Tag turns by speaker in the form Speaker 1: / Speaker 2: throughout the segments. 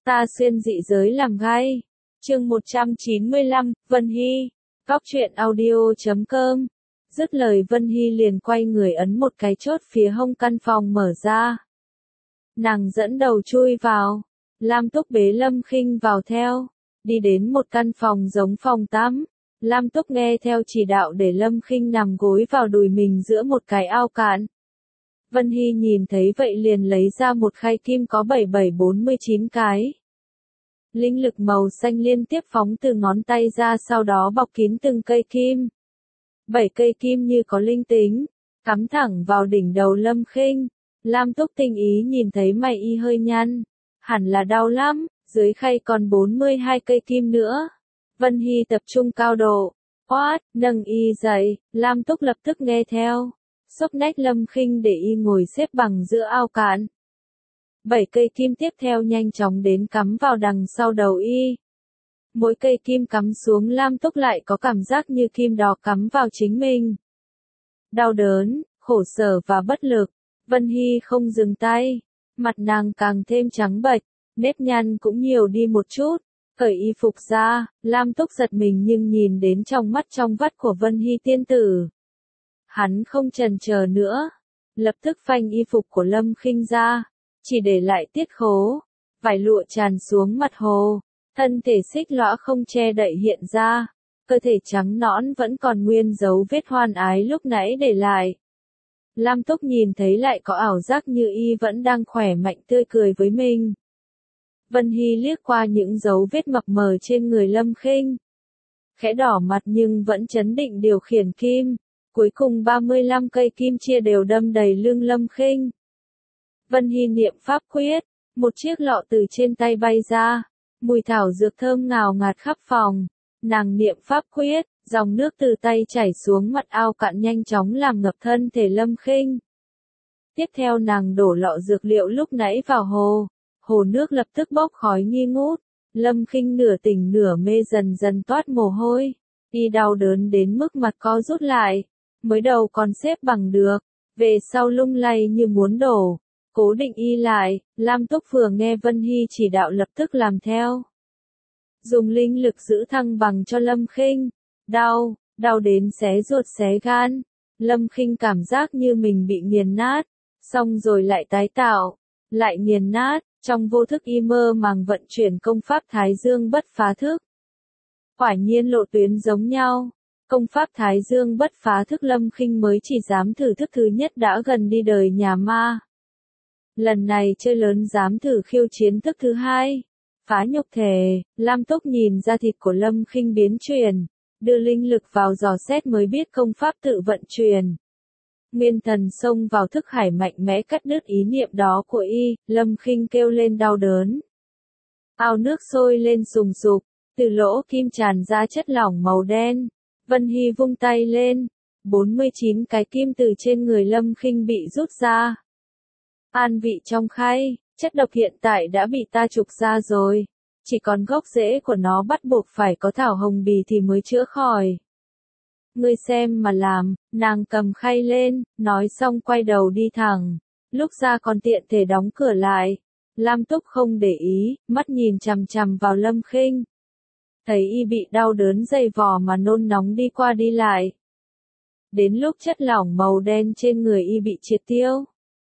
Speaker 1: Ta xuyên dị giới làm gai. Chương 195, Vân Hy. Góc truyện audio.com. Dứt lời Vân Hy liền quay người ấn một cái chốt phía hông căn phòng mở ra. Nàng dẫn đầu chui vào. Lam Túc bế Lâm Khinh vào theo. Đi đến một căn phòng giống phòng tắm. Lam Túc nghe theo chỉ đạo để Lâm Khinh nằm gối vào đùi mình giữa một cái ao cạn. Vân Hy nhìn thấy vậy liền lấy ra một khay kim có 7749 cái. Linh lực màu xanh liên tiếp phóng từ ngón tay ra, sau đó bọc kín từng cây kim. 7 cây kim như có linh tính, cắm thẳng vào đỉnh đầu Lâm Khinh. Lam Túc tinh ý nhìn thấy mày y hơi nhăn, hẳn là đau lắm, dưới khay còn 42 cây kim nữa. Vân Hy tập trung cao độ, quát, nâng y dậy, Lam Túc lập tức nghe theo. Xốc nách Lâm Khinh để y ngồi xếp bằng giữa ao cạn. 7 cây kim tiếp theo nhanh chóng đến cắm vào đằng sau đầu y. Mỗi cây kim cắm xuống Lam Túc lại có cảm giác như kim đỏ cắm vào chính mình. Đau đớn, khổ sở và bất lực. Vân Hy không dừng tay. Mặt nàng càng thêm trắng bệch, nếp nhăn cũng nhiều đi một chút. Cởi y phục ra, Lam Túc giật mình nhưng nhìn đến trong mắt trong vắt của Vân Hy tiên tử. Hắn không chần chờ nữa, lập tức phanh y phục của Lâm Khinh ra, chỉ để lại tiết khố, vải lụa tràn xuống mặt hồ, thân thể xích lõa không che đậy hiện ra, cơ thể trắng nõn vẫn còn nguyên dấu vết hoan ái lúc nãy để lại. Lam Túc nhìn thấy lại có ảo giác như y vẫn đang khỏe mạnh tươi cười với mình. Vân Hy liếc qua những dấu vết mập mờ trên người Lâm Khinh, khẽ đỏ mặt nhưng vẫn trấn định điều khiển kim. Cuối cùng 35 cây kim chia đều đâm đầy lưng Lâm Khinh. Vân Hy niệm pháp quyết, một chiếc lọ từ trên tay bay ra, mùi thảo dược thơm ngào ngạt khắp phòng. Nàng niệm pháp quyết, dòng nước từ tay chảy xuống mặt ao cạn nhanh chóng làm ngập thân thể Lâm Khinh. Tiếp theo nàng đổ lọ dược liệu lúc nãy vào hồ, hồ nước lập tức bốc khói nghi ngút. Lâm Khinh nửa tỉnh nửa mê dần dần toát mồ hôi, y đau đớn đến mức mặt co rút lại. Mới đầu còn xếp bằng được, về sau lung lay như muốn đổ, cố định y lại. Lam Túc vừa nghe Vân Hy chỉ đạo lập tức làm theo. Dùng linh lực giữ thăng bằng cho Lâm Khinh. Đau đến xé ruột xé gan. Lâm Khinh cảm giác như mình bị nghiền nát, xong rồi lại tái tạo, lại nghiền nát, trong vô thức y mơ màng vận chuyển công pháp Thái Dương bất phá thức. Quả nhiên lộ tuyến giống nhau. Công pháp Thái Dương bất phá thức Lâm Khinh mới chỉ dám thử thức thứ nhất đã gần đi đời nhà ma. Lần này chơi lớn dám thử khiêu chiến thức thứ hai. Phá nhục thể, Lam Túc nhìn ra thịt của Lâm Khinh biến chuyển, đưa linh lực vào dò xét mới biết công pháp tự vận chuyển. Nguyên thần xông vào thức hải mạnh mẽ cắt đứt ý niệm đó của y, Lâm Khinh kêu lên đau đớn. Ao nước sôi lên sùng sục, từ lỗ kim tràn ra chất lỏng màu đen. Vân Hy vung tay lên, 49 cái kim từ trên người Lâm Khinh bị rút ra. An vị trong khay, chất độc hiện tại đã bị ta trục ra rồi, chỉ còn gốc rễ của nó bắt buộc phải có thảo hồng bì thì mới chữa khỏi. Ngươi xem mà làm, nàng cầm khay lên, nói xong quay đầu đi thẳng, lúc ra còn tiện thể đóng cửa lại. Lam Túc không để ý, mắt nhìn chằm chằm vào Lâm Khinh. Thấy y bị đau đớn dày vò mà nôn nóng đi qua đi lại. Đến lúc chất lỏng màu đen trên người y bị triệt tiêu,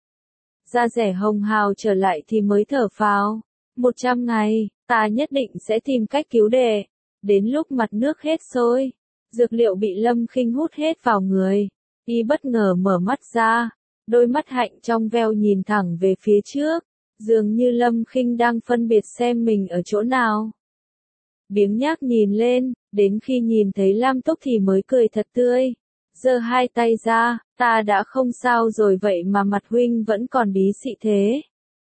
Speaker 1: da rẻ hồng hào trở lại thì mới thở phào. 100 ngày, ta nhất định sẽ tìm cách cứu đệ. Đến lúc mặt nước hết sôi, dược liệu bị Lâm Khinh hút hết vào người, y bất ngờ mở mắt ra, đôi mắt hạnh trong veo nhìn thẳng về phía trước, dường như Lâm Khinh đang phân biệt xem mình ở chỗ nào. Biếng nhác nhìn lên, đến khi nhìn thấy Lam Túc thì mới cười thật tươi, giơ hai tay ra, ta đã không sao rồi vậy mà mặt huynh vẫn còn bí xị thế.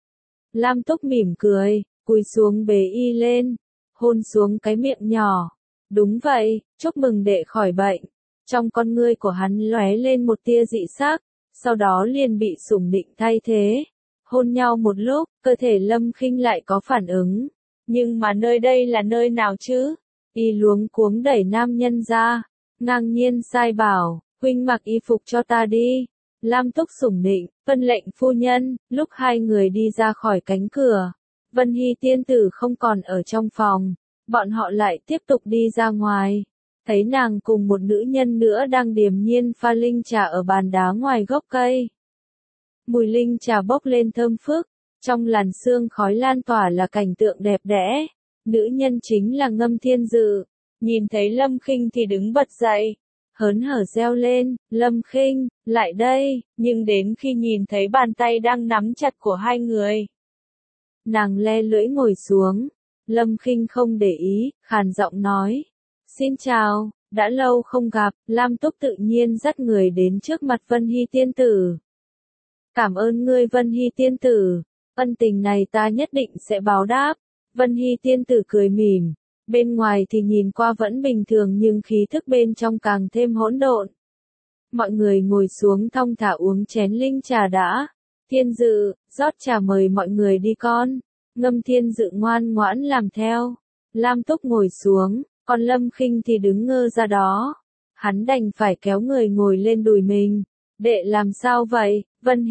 Speaker 1: Lam Túc mỉm cười, cúi xuống bế y lên, hôn xuống cái miệng nhỏ. Đúng vậy, chúc mừng đệ khỏi bệnh. Trong con ngươi của hắn lóe lên một tia dị sắc, sau đó liền bị sủng nịnh thay thế. Hôn nhau một lúc, cơ thể Lâm Khinh lại có phản ứng. Nhưng mà nơi đây là nơi nào chứ? Y luống cuống đẩy nam nhân ra, ngang nhiên sai bảo, huynh mặc y phục cho ta đi. Lam Túc sủng nịnh, vân lệnh phu nhân. Lúc hai người đi ra khỏi cánh cửa, Vân Hy tiên tử không còn ở trong phòng, bọn họ lại tiếp tục đi ra ngoài. Thấy nàng cùng một nữ nhân nữa đang điềm nhiên pha linh trà ở bàn đá ngoài gốc cây. Mùi linh trà bốc lên thơm phức, trong làn sương khói lan tỏa là cảnh tượng đẹp đẽ. Nữ nhân chính là Ngâm Thiên Dự. Nhìn thấy Lâm Khinh thì đứng bật dậy, hớn hở reo lên, Lâm Khinh, lại đây, nhưng đến khi nhìn thấy bàn tay đang nắm chặt của hai người, nàng le lưỡi ngồi xuống. Lâm Khinh không để ý, khàn giọng nói, xin chào, đã lâu không gặp. Lam Túc tự nhiên dắt người đến trước mặt Vân Hy tiên tử. Cảm ơn ngươi Vân Hy tiên tử, ân tình này ta nhất định sẽ báo đáp. Vân Hy tiên tử cười mỉm, bên ngoài thì nhìn qua vẫn bình thường nhưng khí thức bên trong càng thêm hỗn độn. Mọi người ngồi xuống thong thả uống chén linh trà đã. Thiên Dự, rót trà mời mọi người đi con. Ngâm Thiên Dự ngoan ngoãn làm theo. Lam Túc ngồi xuống, còn Lâm Khinh thì đứng ngơ ra đó. Hắn đành phải kéo người ngồi lên đùi mình. Đệ làm sao vậy,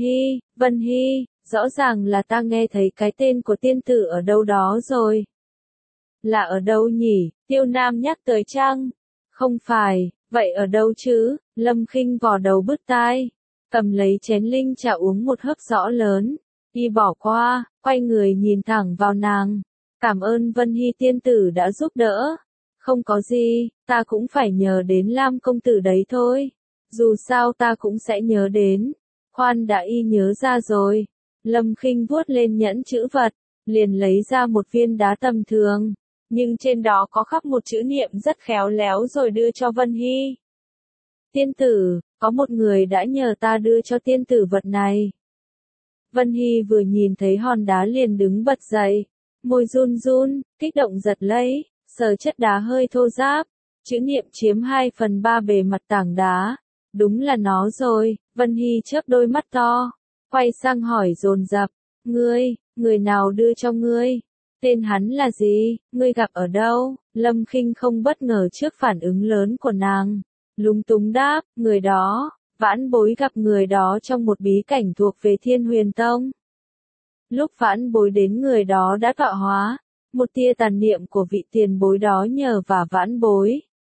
Speaker 1: Vân Hy, rõ ràng là ta nghe thấy cái tên của tiên tử ở đâu đó rồi. Là ở đâu nhỉ? Tiêu Nam nhắc tới chăng? Không phải, vậy ở đâu chứ? Lâm Khinh vò đầu bứt tai, cầm lấy chén linh trà uống một hớp rõ lớn, y bỏ qua, quay người nhìn thẳng vào nàng. Cảm ơn Vân Hy tiên tử đã giúp đỡ. Không có gì, ta cũng phải nhờ đến Lam công tử đấy thôi. Dù sao ta cũng sẽ nhớ đến. Khoan đã, y nhớ ra rồi. Lâm Khinh vuốt lên nhẫn chữ vật, liền lấy ra một viên đá tầm thường, nhưng trên đó có khắc một chữ niệm rất khéo léo rồi đưa cho Vân Hy. Tiên tử, có một người đã nhờ ta đưa cho tiên tử vật này. Vân Hy vừa nhìn thấy hòn đá liền đứng bật dậy, môi run run, kích động giật lấy, sờ chất đá hơi thô ráp, chữ niệm chiếm 2/3 bề mặt tảng đá. Đúng là nó rồi. Vân Hy chớp đôi mắt to, quay sang hỏi dồn dập, người nào đưa cho ngươi? Tên hắn là gì? Ngươi gặp ở đâu? Lâm Khinh không bất ngờ trước phản ứng lớn của nàng, lúng túng đáp, người đó, Vãn Bối gặp người đó trong một bí cảnh thuộc về Thiên Huyền Tông. Lúc Vãn Bối đến người đó đã tọa hóa, một tia tàn niệm của vị tiền bối đó nhờ và Vãn Bối.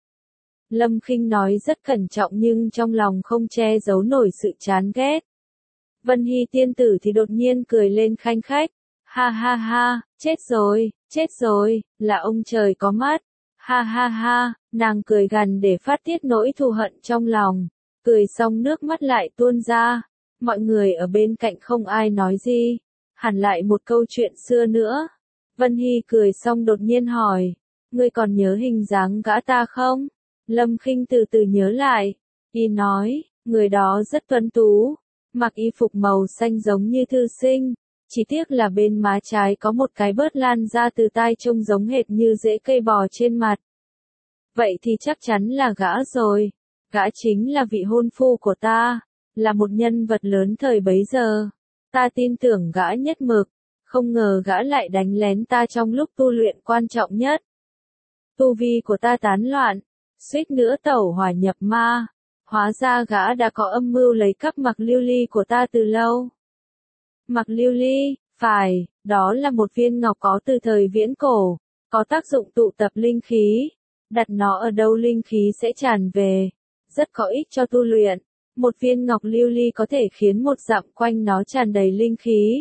Speaker 1: Lâm Khinh nói rất cẩn trọng nhưng trong lòng không che giấu nổi sự chán ghét. Vân Hy tiên tử thì đột nhiên cười lên khanh khách. Ha ha ha, chết rồi, là ông trời có mắt. Ha ha ha, nàng cười gằn để phát tiết nỗi thù hận trong lòng. Cười xong nước mắt lại tuôn ra. Mọi người ở bên cạnh không ai nói gì. Hẳn lại một câu chuyện xưa nữa. Vân Hy cười xong đột nhiên hỏi, ngươi còn nhớ hình dáng gã ta không? Lâm Khinh từ từ nhớ lại, y nói, người đó rất tuấn tú, mặc y phục màu xanh giống như thư sinh, chỉ tiếc là bên má trái có một cái bớt lan ra từ tai trông giống hệt như rễ cây bò trên mặt. Vậy thì chắc chắn là gã rồi, gã chính là vị hôn phu của ta, là một nhân vật lớn thời bấy giờ, ta tin tưởng gã nhất mực, không ngờ gã lại đánh lén ta trong lúc tu luyện quan trọng nhất. Tu vi của ta tán loạn, suýt nữa tẩu hỏa nhập ma, hóa ra gã đã có âm mưu lấy cắp Mặc Lưu Ly của ta từ lâu. Mặc Lưu Ly, phải, đó là một viên ngọc có từ thời viễn cổ, có tác dụng tụ tập linh khí, đặt nó ở đâu linh khí sẽ tràn về, rất có ích cho tu luyện. Một viên ngọc lưu ly có thể khiến một dặm quanh nó tràn đầy linh khí.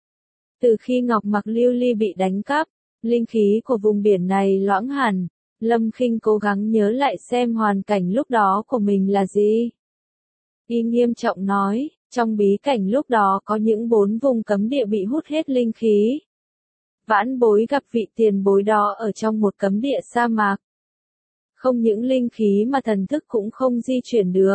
Speaker 1: Từ khi ngọc Mặc Lưu Ly bị đánh cắp, linh khí của vùng biển này loãng hẳn. Lâm Khinh cố gắng nhớ lại xem hoàn cảnh lúc đó của mình là gì. Y nghiêm trọng nói, trong bí cảnh lúc đó có những 4 vùng cấm địa bị hút hết linh khí. Vãn Bối gặp vị tiền bối đó ở trong một cấm địa sa mạc. Không những linh khí mà thần thức cũng không di chuyển được.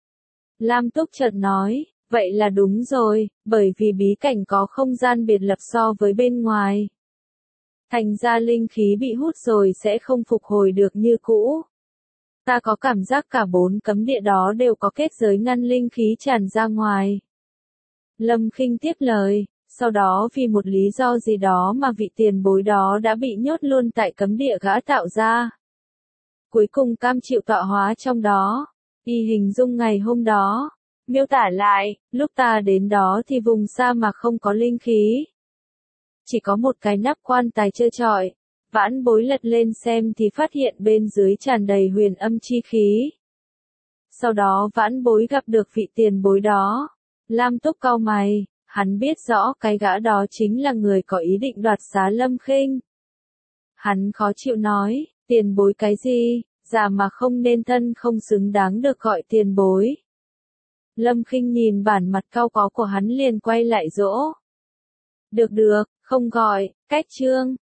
Speaker 1: Lam Túc chợt nói, vậy là đúng rồi, bởi vì bí cảnh có không gian biệt lập so với bên ngoài. Thành ra linh khí bị hút rồi sẽ không phục hồi được như cũ. Ta có cảm giác cả 4 cấm địa đó đều có kết giới ngăn linh khí tràn ra ngoài. Lâm Khinh tiếp lời, sau đó vì một lý do gì đó mà vị tiền bối đó đã bị nhốt luôn tại cấm địa gã tạo ra. Cuối cùng cam chịu tọa hóa trong đó. Y hình dung ngày hôm đó, miêu tả lại, lúc ta đến đó thì vùng sa mạc không có linh khí. chỉ có một cái nắp quan tài trơ trọi. Vãn Bối lật lên xem thì phát hiện bên dưới tràn đầy huyền âm chi khí. Sau đó Vãn Bối gặp được vị tiền bối đó. Lam Túc cau mày, hắn biết rõ cái gã đó chính là người có ý định đoạt xá Lâm Khinh. Hắn khó chịu nói, tiền bối cái gì, già mà không nên thân không xứng đáng được gọi tiền bối. Lâm Khinh nhìn bản mặt cau có của hắn liền quay lại dỗ. Được được, không gọi, cách chương.